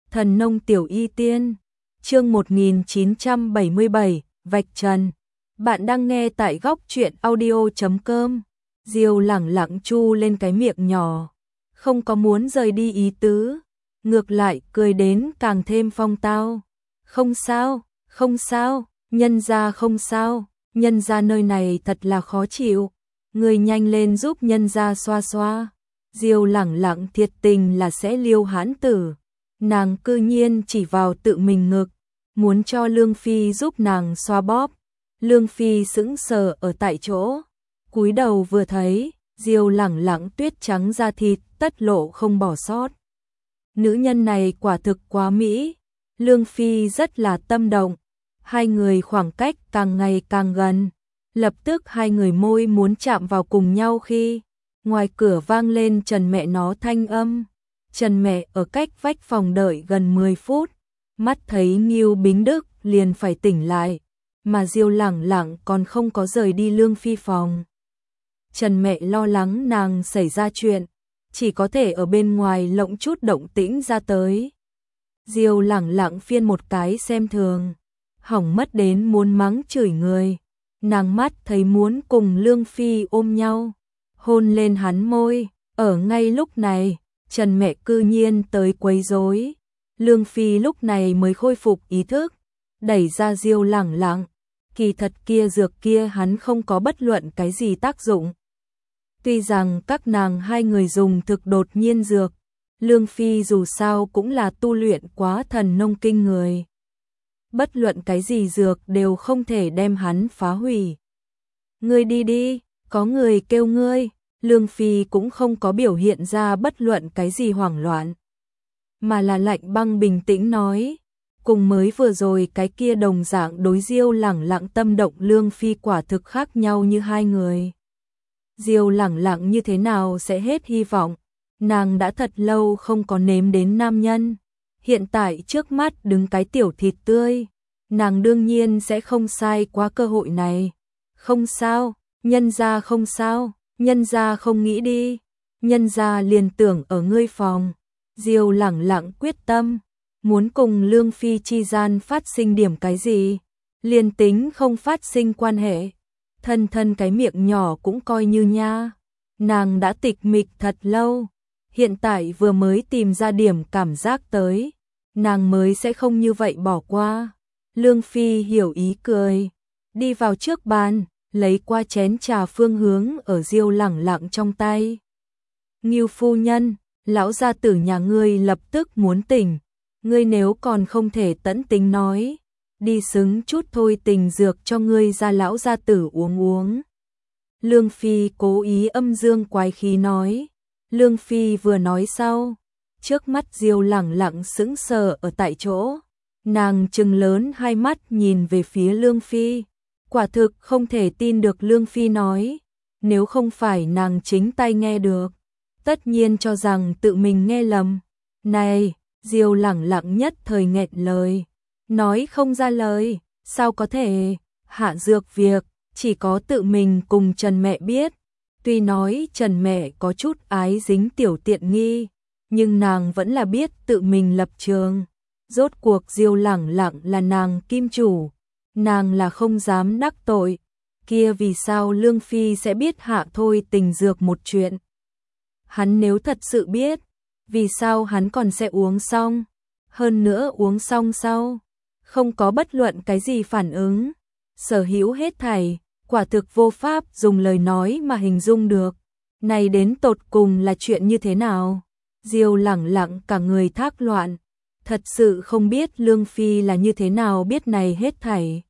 Thần nông tiểu y tiên, chương 1977, vạch trần. Bạn đang nghe tại góc truyện audio.com. Diêu lẳng lặng chu lên cái miệng nhỏ, không có muốn rời đi ý tứ, ngược lại cười đến càng thêm phong tao. Không sao, không sao, nhân gia không sao, nhân gia nơi này thật là khó chịu, người nhanh lên giúp nhân gia xoa xoa. Diêu lẳng lặng thiệt tình là sẽ liêu hãn tử, nàng cư nhiên chỉ vào tự mình ngực, muốn cho Lương Phi giúp nàng xoa bóp. Lương Phi sững sờ ở tại chỗ, cúi đầu vừa thấy, Diêu lẳng lặng tuyết trắng da thịt, tất lộ không bỏ sót. Nữ nhân này quả thực quá mỹ, Lương Phi rất là tâm động, hai người khoảng cách càng ngày càng gần, lập tức hai người môi muốn chạm vào cùng nhau khi ngoài cửa vang lên Trần mẹ nó thanh âm. Trần mẹ ở cách vách phòng đợi gần 10 phút, mắt thấy Ngưu Bính Đức liền phải tỉnh lại, mà Diêu lẳng lặng còn không có rời đi Lương Phi phòng. Trần mẹ lo lắng nàng xảy ra chuyện, chỉ có thể ở bên ngoài lộng chút động tĩnh ra tới. Diêu lẳng lặng phiên một cái xem thường, hỏng mất đến muốn mắng chửi người. Nàng mắt thấy muốn cùng Lương Phi ôm nhau, hôn lên hắn môi. Ở ngay lúc này, Trần mẹ cư nhiên tới quấy rối. Lương Phi lúc này mới khôi phục ý thức, đẩy ra Diêu lẳng lặng. Kỳ thật kia dược kia hắn không có bất luận cái gì tác dụng. Tuy rằng các nàng hai người dùng thực đột nhiên dược, Lương Phi dù sao cũng là tu luyện quá thần nông kinh người. Bất luận cái gì dược đều không thể đem hắn phá hủy. Ngươi đi đi, có người kêu ngươi. Lương Phi cũng không có biểu hiện ra bất luận cái gì hoảng loạn, mà là lạnh băng bình tĩnh nói, cùng mới vừa rồi cái kia đồng dạng đối Diêu lẳng lặng tâm động Lương Phi quả thực khác nhau như hai người. Diêu lẳng lặng như thế nào sẽ hết hy vọng, nàng đã thật lâu không có nếm đến nam nhân, hiện tại trước mắt đứng cái tiểu thịt tươi, nàng đương nhiên sẽ không sai qua cơ hội này. Không sao, nhân gia không sao. Nhân gia không nghĩ đi, nhân gia liền tưởng ở ngươi phòng. Diêu lẳng lặng quyết tâm, muốn cùng Lương Phi chi gian phát sinh điểm cái gì, liền tính không phát sinh quan hệ, thân thân cái miệng nhỏ cũng coi như nha. Nàng đã tịch mịch thật lâu, hiện tại vừa mới tìm ra điểm cảm giác tới, nàng mới sẽ không như vậy bỏ qua. Lương Phi hiểu ý cười, đi vào trước bàn, lấy qua chén trà phương hướng ở Diêu lẳng lặng trong tay. Ngưu phu nhân, lão gia tử nhà ngươi lập tức muốn tỉnh, ngươi nếu còn không thể tẫn tính nói, đi xứng chút thôi tình dược cho ngươi ra lão gia tử uống uống. Lương Phi cố ý âm dương quái khí nói. Lương Phi vừa nói sau, trước mắt Diêu lẳng lặng sững sờ ở tại chỗ, nàng trừng lớn hai mắt nhìn về phía Lương Phi. Quả thực không thể tin được Lương Phi nói, nếu không phải nàng chính tay nghe được, tất nhiên cho rằng tự mình nghe lầm. Này, Diêu lẳng lặng nhất thời nghẹn lời, nói không ra lời, sao có thể, hạ dược việc, chỉ có tự mình cùng Trần mẹ biết. Tuy nói Trần mẹ có chút ái dính tiểu tiện nghi, nhưng nàng vẫn là biết tự mình lập trường. Rốt cuộc Diêu lẳng lặng là nàng kim chủ, nàng là không dám đắc tội, kia vì sao Lương Phi sẽ biết hạ thôi tình dược một chuyện. Hắn nếu thật sự biết, vì sao hắn còn sẽ uống xong, hơn nữa uống xong sau, không có bất luận cái gì phản ứng, sở hữu hết thảy, quả thực vô pháp dùng lời nói mà hình dung được. Này đến tột cùng là chuyện như thế nào? Diêu lẳng lặng cả người thác loạn, thật sự không biết Lương Phi là như thế nào biết này hết thảy.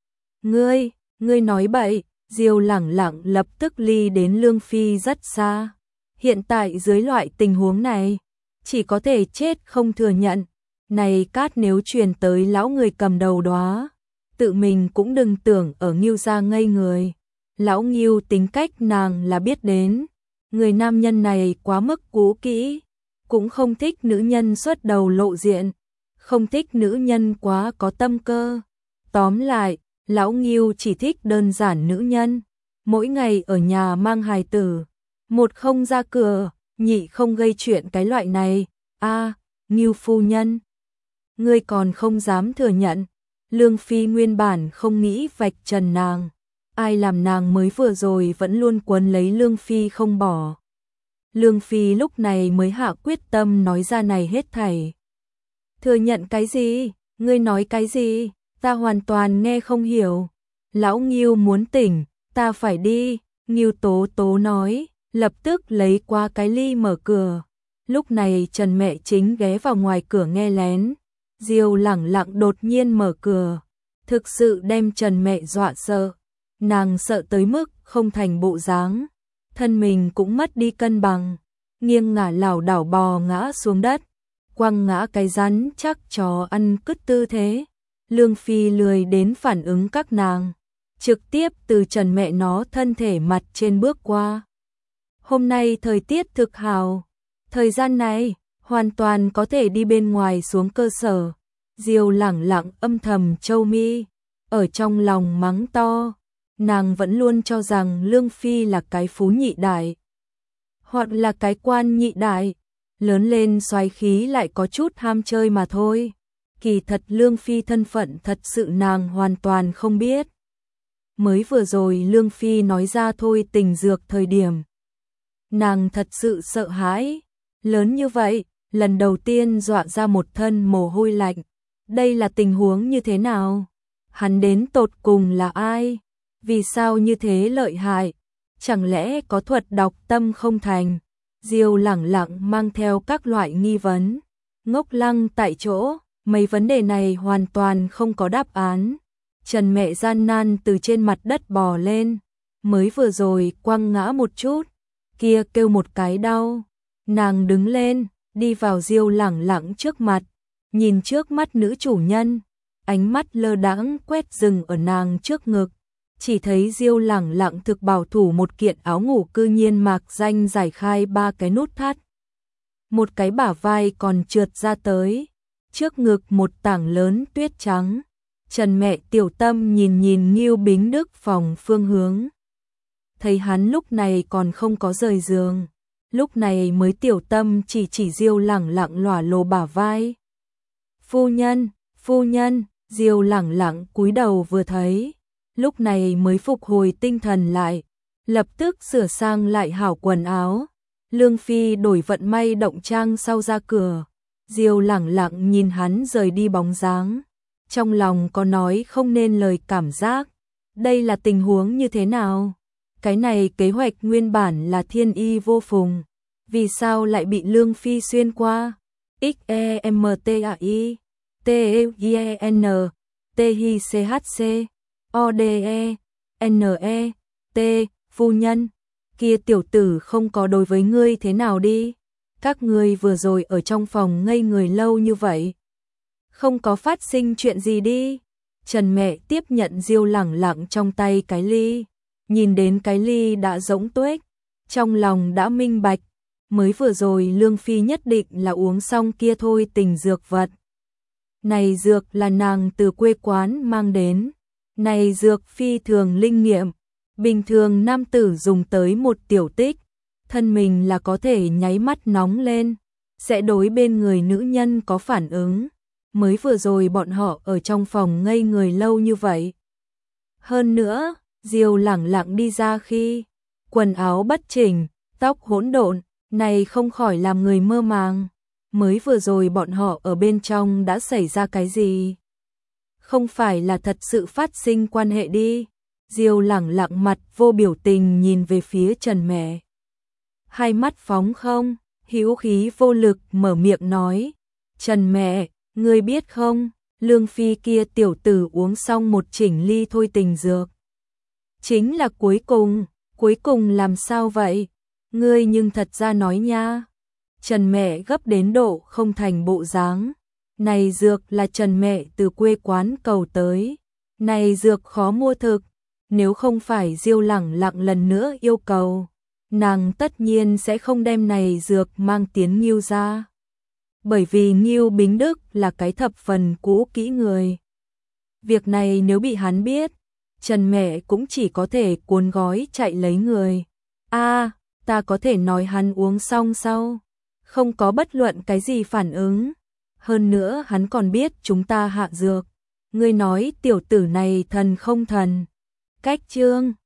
Ngươi nói bậy. Diêu lẳng lặng lập tức ly đến Lương Phi rất xa. Hiện tại dưới loại tình huống này, chỉ có thể chết không thừa nhận. Này cát nếu truyền tới lão người cầm đầu đó, tự mình cũng đừng tưởng ở Ngưu gia ngây người. Lão Ngưu tính cách nàng là biết đến, người nam nhân này quá mức cũ kỹ, cũng không thích nữ nhân xuất đầu lộ diện, không thích nữ nhân quá có tâm cơ. Tóm lại, lão Ngưu chỉ thích đơn giản nữ nhân, mỗi ngày ở nhà mang hài tử, một không ra cửa, nhị không gây chuyện cái loại này. A, Ngưu phu nhân, ngươi còn không dám thừa nhận. Lương Phi nguyên bản không nghĩ vạch trần nàng, ai làm nàng mới vừa rồi vẫn luôn quấn lấy Lương Phi không bỏ. Lương Phi lúc này mới hạ quyết tâm nói ra này hết thảy. Thừa nhận cái gì? Ngươi nói cái gì? Ta hoàn toàn nghe không hiểu. Lão Ngưu muốn tỉnh, ta phải đi. Ngưu Tố Tố nói, lập tức lấy qua cái ly mở cửa. Lúc này Trần mẹ chính ghé vào ngoài cửa nghe lén. Diêu lẳng lặng đột nhiên mở cửa, thực sự đem Trần mẹ dọa sợ. Nàng sợ tới mức không thành bộ dáng, thân mình cũng mất đi cân bằng, nghiêng ngả lảo đảo bò ngã xuống đất, quăng ngã cái rắn chắc chó ăn cứt tư thế. Lương Phi lười đến phản ứng các nàng, trực tiếp từ Trần mẹ nó thân thể mặt trên bước qua. Hôm nay thời tiết thực hào, thời gian này hoàn toàn có thể đi bên ngoài xuống cơ sở. Diêu lẳng lặng âm thầm châu mi, ở trong lòng mắng to. Nàng vẫn luôn cho rằng Lương Phi là cái phú nhị đại, hoặc là cái quan nhị đại, lớn lên xoáy khí lại có chút ham chơi mà thôi. Kỳ thật Lương Phi thân phận thật sự nàng hoàn toàn không biết. Mới vừa rồi Lương Phi nói ra thôi tình dược thời điểm, nàng thật sự sợ hãi. Lớn như vậy, lần đầu tiên dọa ra một thân mồ hôi lạnh. Đây là tình huống như thế nào? Hắn đến tột cùng là ai? Vì sao như thế lợi hại? Chẳng lẽ có thuật đọc tâm không thành? Diêu lẳng lặng mang theo các loại nghi vấn, ngốc lăng tại chỗ, mấy vấn đề này hoàn toàn không có đáp án. Trần mẹ gian nan từ trên mặt đất bò lên, mới vừa rồi quăng ngã một chút, kia kêu một cái đau. Nàng đứng lên, đi vào Diêu lẳng lặng trước mặt, nhìn trước mắt nữ chủ nhân, ánh mắt lơ đãng quét dừng ở nàng trước ngực. Chỉ thấy Diêu lẳng lặng thực bảo thủ một kiện áo ngủ cư nhiên mạc danh giải khai 3 cái nút thắt. Một cái bả vai còn trượt ra tới, trước ngực một tảng lớn tuyết trắng. Trần mẹ tiểu tâm nhìn Ngưu Bính Đức phòng phương hướng. Thấy hắn lúc này còn không có rời giường, lúc này mới tiểu tâm chỉ Diêu lẳng lặng lỏa lồ bả vai. Phu nhân, Diêu lẳng lặng cúi đầu vừa thấy, lúc này mới phục hồi tinh thần lại, lập tức sửa sang lại hảo quần áo. Lương Phi đổi vận may động trang sau ra cửa, Diêu lẳng lặng nhìn hắn rời đi bóng dáng, trong lòng có nói không nên lời cảm giác. Đây là tình huống như thế nào? Cái này kế hoạch nguyên bản là thiên y vô phùng, vì sao lại bị Lương Phi xuyên qua? XEMTAI TEIN THICHC ODE NE T. Phu nhân, kia tiểu tử không có đối với ngươi thế nào đi? Các ngươi vừa rồi ở trong phòng ngây người lâu như vậy, không có phát sinh chuyện gì đi? Trần mẹ tiếp nhận Diêu lẳng lặng trong tay cái ly, nhìn đến cái ly đã rỗng tuếch, trong lòng đã minh bạch, mới vừa rồi Lương Phi nhất định là uống xong kia thôi tình dược vật. Này dược là nàng từ quê quán mang đến, này dược phi thường linh nghiệm, bình thường nam tử dùng tới một tiểu tích, thân mình là có thể nháy mắt nóng lên, sẽ đối bên người nữ nhân có phản ứng. Mới vừa rồi bọn họ ở trong phòng ngây người lâu như vậy. Hơn nữa, Diêu lẳng lặng đi ra khi quần áo bất chỉnh, tóc hỗn độn, này không khỏi làm người mơ màng. Mới vừa rồi bọn họ ở bên trong đã xảy ra cái gì? Không phải là thật sự phát sinh quan hệ đi? Diêu lẳng lặng mặt vô biểu tình nhìn về phía Trần mẹ. Hai mắt phóng không, hữu khí vô lực mở miệng nói. Trần mẹ, ngươi biết không, Lương Phi kia tiểu tử uống xong một chỉnh ly thôi tình dược. Chính là cuối cùng làm sao vậy? Ngươi nhưng thật ra nói nha. Trần mẹ gấp đến độ không thành bộ dáng. Này dược là Trần mẹ từ quê quán cầu tới. Này dược khó mua thực, nếu không phải Diêu lẳng lặng lần nữa yêu cầu, nàng tất nhiên sẽ không đem này dược mang tiến Ngưu ra. Bởi vì Ngưu Bính Đức là cái thập phần cũ kỹ người. Việc này nếu bị hắn biết, Trần mẹ cũng chỉ có thể cuốn gói chạy lấy người. Ta có thể nói hắn uống xong sau, không có bất luận cái gì phản ứng. hơn nữa hắn còn biết chúng ta hạ dược. Ngươi nói tiểu tử này thần không thần? Cách chương